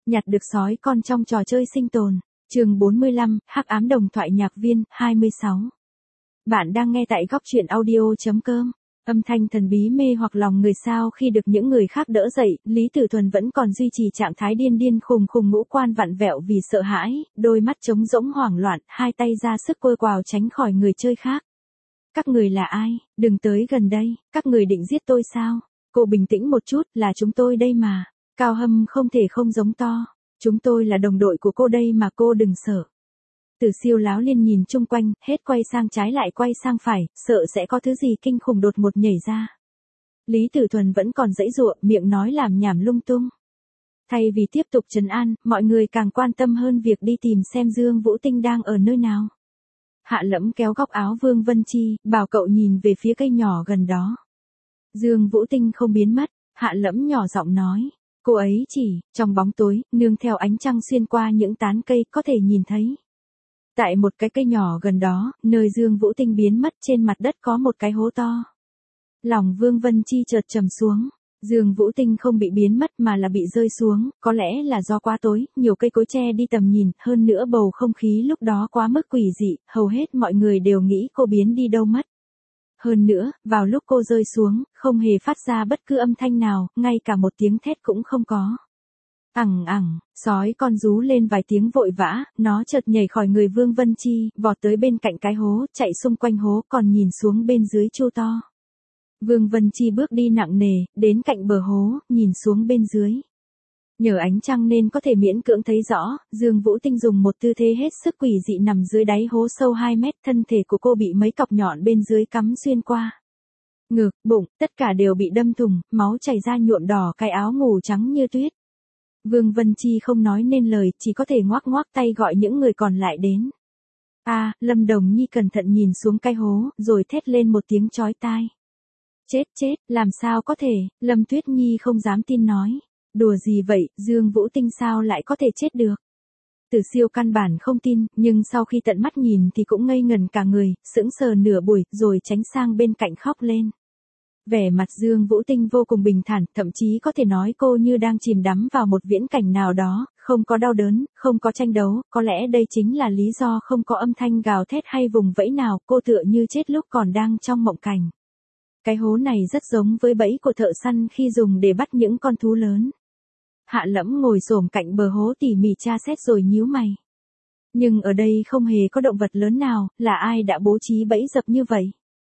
Nhặt được sói con trong trò chơi sinh tồn. Chương 45, Hắc ám đồng thoại nhạc viên, 26. Bạn đang nghe tại góc truyện audio.com. Âm thanh thần bí mê hoặc lòng người sao khi được những người khác đỡ dậy, Lý Tử Thuần vẫn còn duy trì trạng thái điên điên khùng khùng, ngũ quan vặn vẹo vì sợ hãi, đôi mắt trống rỗng hoảng loạn, hai tay ra sức quơ quào tránh khỏi người chơi khác. Các người là ai? Đừng tới gần đây, các người định giết tôi sao? Cô bình tĩnh một chút, là chúng tôi đây mà. Cao Hâm không thể không giống to. Chúng tôi là đồng đội của cô đây mà, cô đừng sợ. Tử Siêu láo liên nhìn chung quanh, hết quay sang trái lại quay sang phải, sợ sẽ có thứ gì kinh khủng đột ngột nhảy ra. Lý Tử Thuần vẫn còn giãy giụa, miệng nói làm nhảm lung tung. Thay vì tiếp tục trấn an, mọi người càng quan tâm hơn việc đi tìm xem Dương Vũ Tinh đang ở nơi nào. Hạ Lẫm kéo góc áo Vương Vân Chi, bảo cậu nhìn về phía cây nhỏ gần đó. Dương Vũ Tinh không biến mất, Hạ Lẫm nhỏ giọng nói. Cô ấy chỉ, trong bóng tối, nương theo ánh trăng xuyên qua những tán cây, có thể nhìn thấy. Tại một cái cây nhỏ gần đó, nơi Dương Vũ Tinh biến mất, trên mặt đất có một cái hố to. Lòng Vương Vân Chi chợt trầm xuống. Dương Vũ Tinh không bị biến mất mà là bị rơi xuống, có lẽ là do quá tối, nhiều cây cối che đi tầm nhìn, hơn nữa bầu không khí lúc đó quá mức quỷ dị, hầu hết mọi người đều nghĩ cô biến đi đâu mất. Hơn nữa, vào lúc cô rơi xuống, không hề phát ra bất cứ âm thanh nào, ngay cả một tiếng thét cũng không có. Sói con rú lên vài tiếng vội vã, nó chợt nhảy khỏi người Vương Vân Chi, vọt tới bên cạnh cái hố, chạy xung quanh hố, còn nhìn xuống bên dưới chu to. Vương Vân Chi bước đi nặng nề, đến cạnh bờ hố, nhìn xuống bên dưới. Nhờ ánh trăng nên có thể miễn cưỡng thấy rõ, Dương Vũ Tinh dùng một tư thế hết sức quỷ dị nằm dưới đáy hố sâu 2 mét, thân thể của cô bị mấy cọc nhọn bên dưới cắm xuyên qua. Ngực, bụng, tất cả đều bị đâm thủng, máu chảy ra nhuộm đỏ cái áo ngủ trắng như tuyết. Vương Vân Chi không nói nên lời, chỉ có thể ngoác ngoác tay gọi những người còn lại đến. Lâm Đồng Nhi cẩn thận nhìn xuống cái hố, rồi thét lên một tiếng chói tai. Chết, làm sao có thể, Lâm Tuyết Nhi không dám tin nói. Đùa gì vậy, Dương Vũ Tinh sao lại có thể chết được? Tử Siêu căn bản không tin, nhưng sau khi tận mắt nhìn thì cũng ngây ngần cả người, sững sờ nửa buổi, rồi tránh sang bên cạnh khóc lên. Vẻ mặt Dương Vũ Tinh vô cùng bình thản, thậm chí có thể nói cô như đang chìm đắm vào một viễn cảnh nào đó, không có đau đớn, không có tranh đấu, có lẽ đây chính là lý do không có âm thanh gào thét hay vùng vẫy nào, cô tựa như chết lúc còn đang trong mộng cảnh. Cái hố này rất giống với bẫy của thợ săn khi dùng để bắt những con thú lớn. Hạ Lẫm ngồi xổm cạnh bờ hố tỉ mỉ tra xét rồi nhíu mày. Nhưng ở đây không hề có động vật lớn nào, là ai đã bố trí bẫy dập như vậy?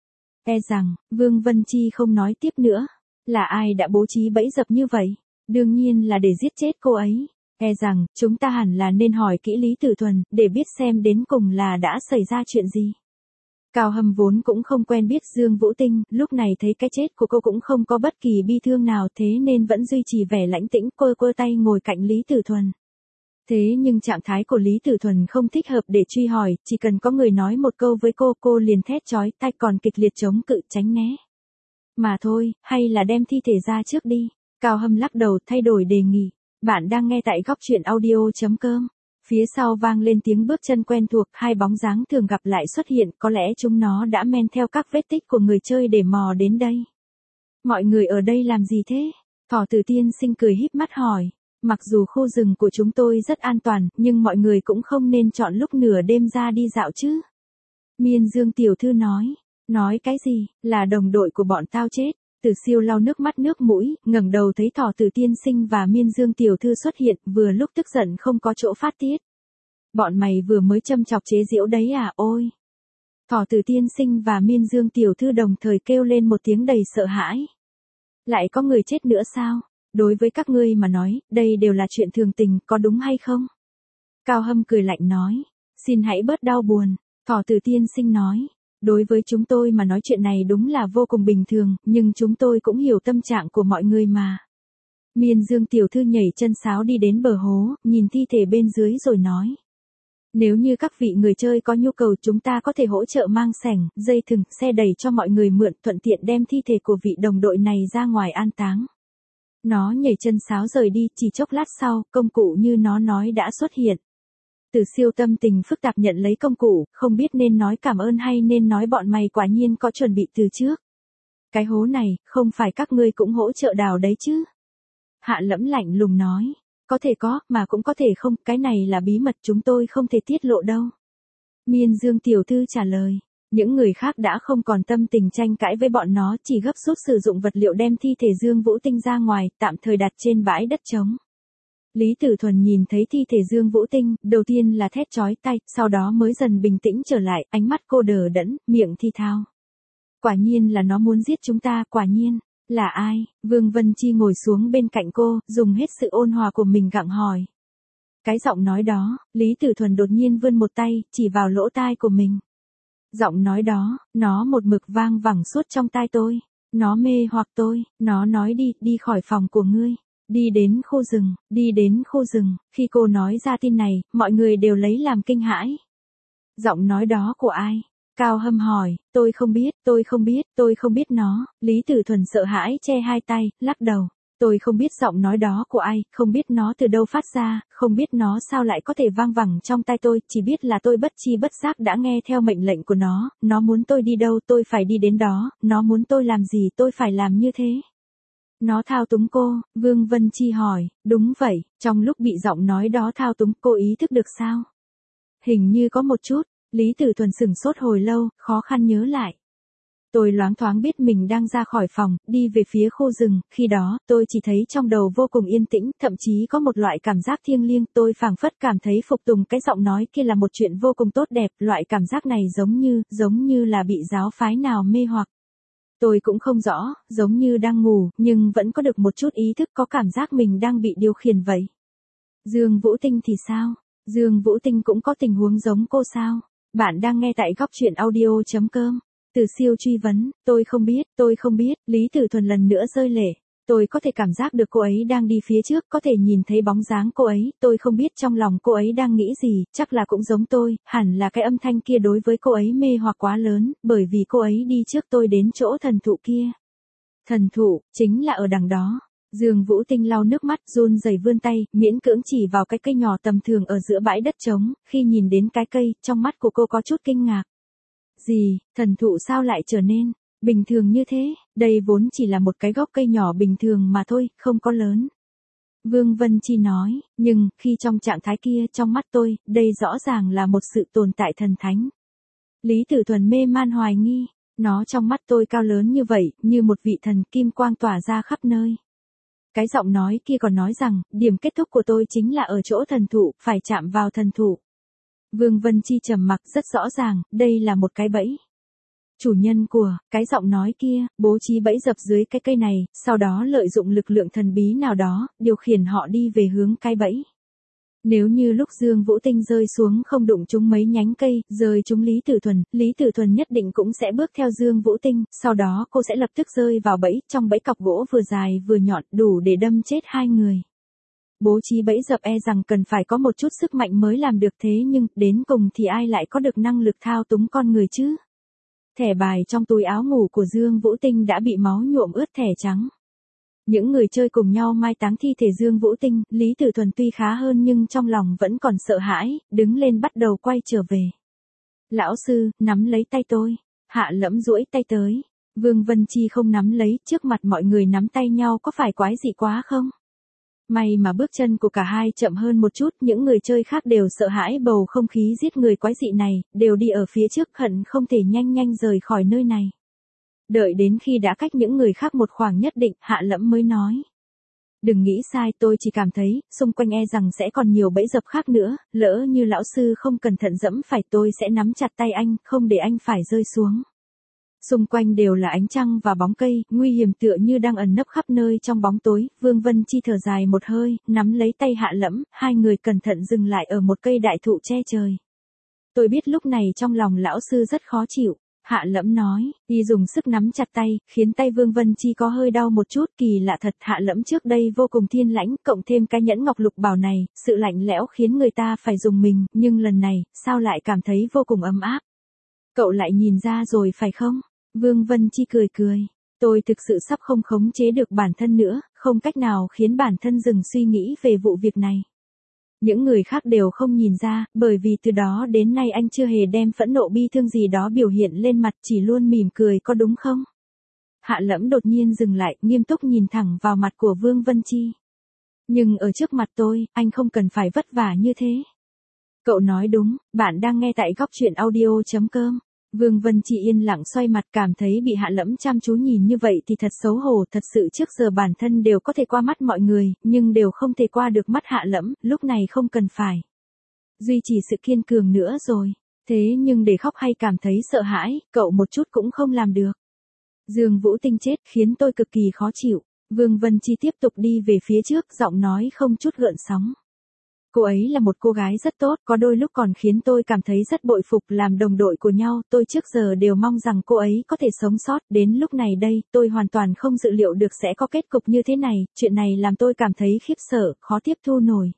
Rằng, Vương Vân Chi không nói tiếp nữa. Là ai đã bố trí bẫy dập như vậy? Đương nhiên là để giết chết cô ấy. Rằng, chúng ta hẳn là nên hỏi kỹ Lý Tử Thuần, để biết xem đến cùng là đã xảy ra chuyện gì. Cao Hâm vốn cũng không quen biết Dương Vũ Tinh, lúc này thấy cái chết của cô cũng không có bất kỳ bi thương nào, thế nên vẫn duy trì vẻ lãnh tĩnh, quơ tay ngồi cạnh Lý Tử Thuần. Thế nhưng trạng thái của Lý Tử Thuần không thích hợp để truy hỏi, chỉ cần có người nói một câu với cô liền thét chói tai, còn kịch liệt chống cự tránh né. Mà thôi, hay là đem thi thể ra trước đi. Cao Hâm lắc đầu thay đổi đề nghị. Bạn đang nghe tại góc truyện audio.com. Phía sau vang lên tiếng bước chân quen thuộc, hai bóng dáng thường gặp lại xuất hiện, có lẽ chúng nó đã men theo các vết tích của người chơi để mò đến đây. Mọi người ở đây làm gì thế? Thỏ Tử Tiên Sinh cười híp mắt hỏi. Mặc dù khu rừng của chúng tôi rất an toàn, nhưng mọi người cũng không nên chọn lúc nửa đêm ra đi dạo chứ. Miên Dương tiểu thư nói. Nói cái gì, là đồng đội của bọn tao chết. Tử Siêu lau nước mắt nước mũi, ngẩng đầu thấy Thỏ Tử Tiên Sinh và Miên Dương tiểu thư xuất hiện, vừa lúc tức giận không có chỗ phát tiết. Bọn mày vừa mới châm chọc chế giễu đấy à, ôi. Thỏ Tử Tiên Sinh và Miên Dương tiểu thư đồng thời kêu lên một tiếng đầy sợ hãi. Lại có người chết nữa sao? Đối với các ngươi mà nói, đây đều là chuyện thường tình, có đúng hay không? Cao Hâm cười lạnh nói. Xin hãy bớt đau buồn. Thỏ Tử Tiên Sinh nói. Đối với chúng tôi mà nói chuyện này đúng là vô cùng bình thường, nhưng chúng tôi cũng hiểu tâm trạng của mọi người mà. Miên Dương tiểu thư nhảy chân sáo đi đến bờ hố, nhìn thi thể bên dưới rồi nói. Nếu như các vị người chơi có nhu cầu, chúng ta có thể hỗ trợ mang xẻng, dây thừng, xe đẩy cho mọi người mượn, thuận tiện đem thi thể của vị đồng đội này ra ngoài an táng. Nó nhảy chân sáo rời đi, chỉ chốc lát sau, công cụ như nó nói đã xuất hiện. Tử Siêu tâm tình phức tạp nhận lấy công cụ, không biết nên nói cảm ơn hay nên nói bọn mày quả nhiên có chuẩn bị từ trước. Cái hố này, không phải các ngươi cũng hỗ trợ đào đấy chứ? Hạ Lẫm lạnh lùng nói. Có thể có, mà cũng có thể không, cái này là bí mật chúng tôi không thể tiết lộ đâu. Miên Dương tiểu thư trả lời. Những người khác đã không còn tâm tình tranh cãi với bọn nó, chỉ gấp rút sử dụng vật liệu đem thi thể Dương Vũ Tinh ra ngoài, tạm thời đặt trên bãi đất trống. Lý Tử Thuần nhìn thấy thi thể Dương Vũ Tinh, đầu tiên là thét chói tai, sau đó mới dần bình tĩnh trở lại, ánh mắt cô đờ đẫn, miệng thi thao. Quả nhiên là nó muốn giết chúng ta, quả nhiên. Là ai? Vương Vân Chi ngồi xuống bên cạnh cô, dùng hết sự ôn hòa của mình gặng hỏi. Cái giọng nói đó, Lý Tử Thuần đột nhiên vươn một tay, chỉ vào lỗ tai của mình. Giọng nói đó, nó một mực vang vẳng suốt trong tai tôi. Nó mê hoặc tôi, nó nói đi khỏi phòng của ngươi. Đi đến khu rừng, khi cô nói ra tin này, mọi người đều lấy làm kinh hãi. Giọng nói đó của ai? Cao Hâm hỏi, tôi không biết nó. Lý Tử Thuần sợ hãi che hai tay, lắc đầu. Tôi không biết giọng nói đó của ai, không biết nó từ đâu phát ra, không biết nó sao lại có thể vang vẳng trong tai tôi, chỉ biết là tôi bất chi bất giác đã nghe theo mệnh lệnh của nó muốn tôi đi đâu tôi phải đi đến đó, nó muốn tôi làm gì tôi phải làm như thế. Nó thao túng cô, Vương Vân Chi hỏi, đúng vậy, trong lúc bị giọng nói đó thao túng cô ý thức được sao? Hình như có một chút, Lý Tử Thuần sửng sốt hồi lâu, khó khăn nhớ lại. Tôi loáng thoáng biết mình đang ra khỏi phòng, đi về phía khu rừng, khi đó, tôi chỉ thấy trong đầu vô cùng yên tĩnh, thậm chí có một loại cảm giác thiêng liêng, tôi phảng phất cảm thấy phục tùng cái giọng nói kia là một chuyện vô cùng tốt đẹp, loại cảm giác này giống như là bị giáo phái nào mê hoặc. Tôi cũng không rõ, giống như đang ngủ, nhưng vẫn có được một chút ý thức có cảm giác mình đang bị điều khiển vậy. Dương Vũ Tinh thì sao? Dương Vũ Tinh cũng có tình huống giống cô sao? Bạn đang nghe tại góc truyện audio.com. Từ Siêu truy vấn, tôi không biết, Lý Tử Thuần lần nữa rơi lệ. Tôi có thể cảm giác được cô ấy đang đi phía trước, có thể nhìn thấy bóng dáng cô ấy, tôi không biết trong lòng cô ấy đang nghĩ gì, chắc là cũng giống tôi, hẳn là cái âm thanh kia đối với cô ấy mê hoặc quá lớn, bởi vì cô ấy đi trước tôi đến chỗ thần thụ kia. Thần thụ, chính là ở đằng đó. Dương Vũ Tinh lau nước mắt, run rẩy vươn tay, miễn cưỡng chỉ vào cái cây nhỏ tầm thường ở giữa bãi đất trống, khi nhìn đến cái cây, trong mắt của cô có chút kinh ngạc. Gì, thần thụ sao lại trở nên bình thường như thế, đây vốn chỉ là một cái gốc cây nhỏ bình thường mà thôi, không có lớn. Vương Vân Chi nói, nhưng, khi trong trạng thái kia trong mắt tôi, đây rõ ràng là một sự tồn tại thần thánh. Lý Tử Thuần mê man hoài nghi, nó trong mắt tôi cao lớn như vậy, như một vị thần kim quang tỏa ra khắp nơi. Cái giọng nói kia còn nói rằng, điểm kết thúc của tôi chính là ở chỗ thần thụ, phải chạm vào thần thụ. Vương Vân Chi trầm mặc, rất rõ ràng, đây là một cái bẫy. Chủ nhân của, cái giọng nói kia, bố trí bẫy dập dưới cái cây này, sau đó lợi dụng lực lượng thần bí nào đó, điều khiển họ đi về hướng cái bẫy. Nếu như lúc Dương Vũ Tinh rơi xuống không đụng trúng mấy nhánh cây, rơi trúng Lý Tử Thuần nhất định cũng sẽ bước theo Dương Vũ Tinh, sau đó cô sẽ lập tức rơi vào bẫy, trong bẫy cọc gỗ vừa dài vừa nhọn, đủ để đâm chết hai người. Bố trí bẫy dập rằng cần phải có một chút sức mạnh mới làm được thế, nhưng, đến cùng thì ai lại có được năng lực thao túng con người chứ? Thẻ bài trong túi áo ngủ của Dương Vũ Tinh đã bị máu nhuộm ướt thẻ trắng. Những người chơi cùng nhau mai táng thi thể Dương Vũ Tinh, Lý Tử Thuần tuy khá hơn nhưng trong lòng vẫn còn sợ hãi, đứng lên bắt đầu quay trở về. Lão sư, nắm lấy tay tôi. Hạ Lẫm duỗi tay tới. Vương Vân Chi không nắm lấy, trước mặt mọi người nắm tay nhau có phải quái dị quá không? May mà bước chân của cả hai chậm hơn một chút, những người chơi khác đều sợ hãi bầu không khí giết người quái dị này, đều đi ở phía trước hận không thể nhanh rời khỏi nơi này. Đợi đến khi đã cách những người khác một khoảng nhất định, Hạ Lẫm mới nói. Đừng nghĩ sai, tôi chỉ cảm thấy, xung quanh rằng sẽ còn nhiều bẫy dập khác nữa, lỡ như lão sư không cẩn thận dẫm phải tôi sẽ nắm chặt tay anh, không để anh phải rơi xuống. Xung quanh đều là ánh trăng và bóng cây, nguy hiểm tựa như đang ẩn nấp khắp nơi trong bóng tối, Vương Vân Chi thở dài một hơi, nắm lấy tay Hạ Lẫm, hai người cẩn thận dừng lại ở một cây đại thụ che trời. Tôi biết lúc này trong lòng lão sư rất khó chịu. Hạ Lẫm nói, y dùng sức nắm chặt tay, khiến tay Vương Vân Chi có hơi đau một chút, kỳ lạ thật, Hạ Lẫm trước đây vô cùng thiên lãnh, cộng thêm cái nhẫn ngọc lục bảo này, sự lạnh lẽo khiến người ta phải dùng mình, nhưng lần này, sao lại cảm thấy vô cùng ấm áp. Cậu lại nhìn ra rồi phải không? Vương Vân Chi cười. Tôi thực sự sắp không khống chế được bản thân nữa, không cách nào khiến bản thân dừng suy nghĩ về vụ việc này. Những người khác đều không nhìn ra, bởi vì từ đó đến nay anh chưa hề đem phẫn nộ bi thương gì đó biểu hiện lên mặt, chỉ luôn mỉm cười, có đúng không? Hạ Lẫm đột nhiên dừng lại, nghiêm túc nhìn thẳng vào mặt của Vương Vân Chi. Nhưng ở trước mặt tôi, anh không cần phải vất vả như thế. Cậu nói đúng, bạn đang nghe tại góc chuyện audio.com. Vương Vân Chi yên lặng xoay mặt, cảm thấy bị Hạ Lẫm chăm chú nhìn như vậy thì thật xấu hổ, thật sự trước giờ bản thân đều có thể qua mắt mọi người, nhưng đều không thể qua được mắt Hạ Lẫm, lúc này không cần phải duy trì sự kiên cường nữa rồi. Thế nhưng để khóc hay cảm thấy sợ hãi, cậu một chút cũng không làm được. Dương Vũ Tinh chết khiến tôi cực kỳ khó chịu. Vương Vân Chi tiếp tục đi về phía trước, giọng nói không chút gợn sóng. Cô ấy là một cô gái rất tốt, có đôi lúc còn khiến tôi cảm thấy rất bội phục, làm đồng đội của nhau, tôi trước giờ đều mong rằng cô ấy có thể sống sót, đến lúc này đây, tôi hoàn toàn không dự liệu được sẽ có kết cục như thế này, chuyện này làm tôi cảm thấy khiếp sợ, khó tiếp thu nổi.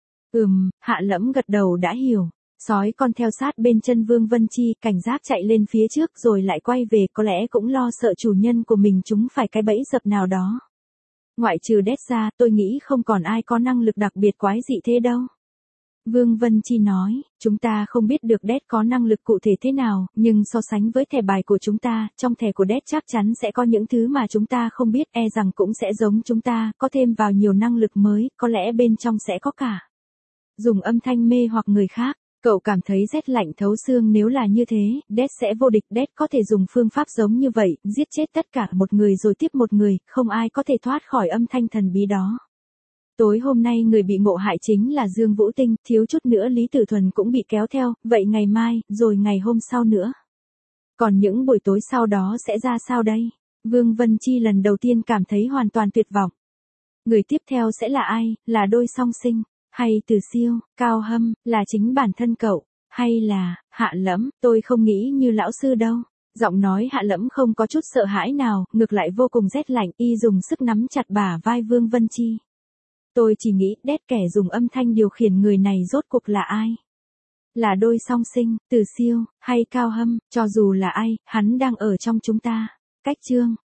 Hạ Lẫm gật đầu đã hiểu. Sói con theo sát bên chân Vương Vân Chi, cảnh giác chạy lên phía trước rồi lại quay về, có lẽ cũng lo sợ chủ nhân của mình chúng phải cái bẫy dập nào đó. Ngoại trừ Đét ra, tôi nghĩ không còn ai có năng lực đặc biệt quái dị thế đâu. Vương Vân Chi nói, chúng ta không biết được Đét có năng lực cụ thể thế nào, nhưng so sánh với thẻ bài của chúng ta, trong thẻ của Đét chắc chắn sẽ có những thứ mà chúng ta không biết, e rằng cũng sẽ giống chúng ta, có thêm vào nhiều năng lực mới, có lẽ bên trong sẽ có cả dùng âm thanh mê hoặc người khác. Cậu cảm thấy rét lạnh thấu xương, nếu là như thế, Đét sẽ vô địch, Đét có thể dùng phương pháp giống như vậy, giết chết tất cả một người rồi tiếp một người, không ai có thể thoát khỏi âm thanh thần bí đó. Tối hôm nay người bị ngộ hại chính là Dương Vũ Tinh, thiếu chút nữa Lý Tử Thuần cũng bị kéo theo, vậy ngày mai, rồi ngày hôm sau nữa. Còn những buổi tối sau đó sẽ ra sao đây? Vương Vân Chi lần đầu tiên cảm thấy hoàn toàn tuyệt vọng. Người tiếp theo sẽ là ai, là đôi song sinh? Hay Từ Siêu, Cao Hâm, là chính bản thân cậu, hay là Hạ Lẫm, tôi không nghĩ như lão sư đâu. Giọng nói Hạ Lẫm không có chút sợ hãi nào, ngược lại vô cùng rét lạnh, y dùng sức nắm chặt bả vai Vương Vân Chi. Tôi chỉ nghĩ, Đét kẻ dùng âm thanh điều khiển người này rốt cuộc là ai? Là đôi song sinh, Từ Siêu, hay Cao Hâm, cho dù là ai, hắn đang ở trong chúng ta. Cách chương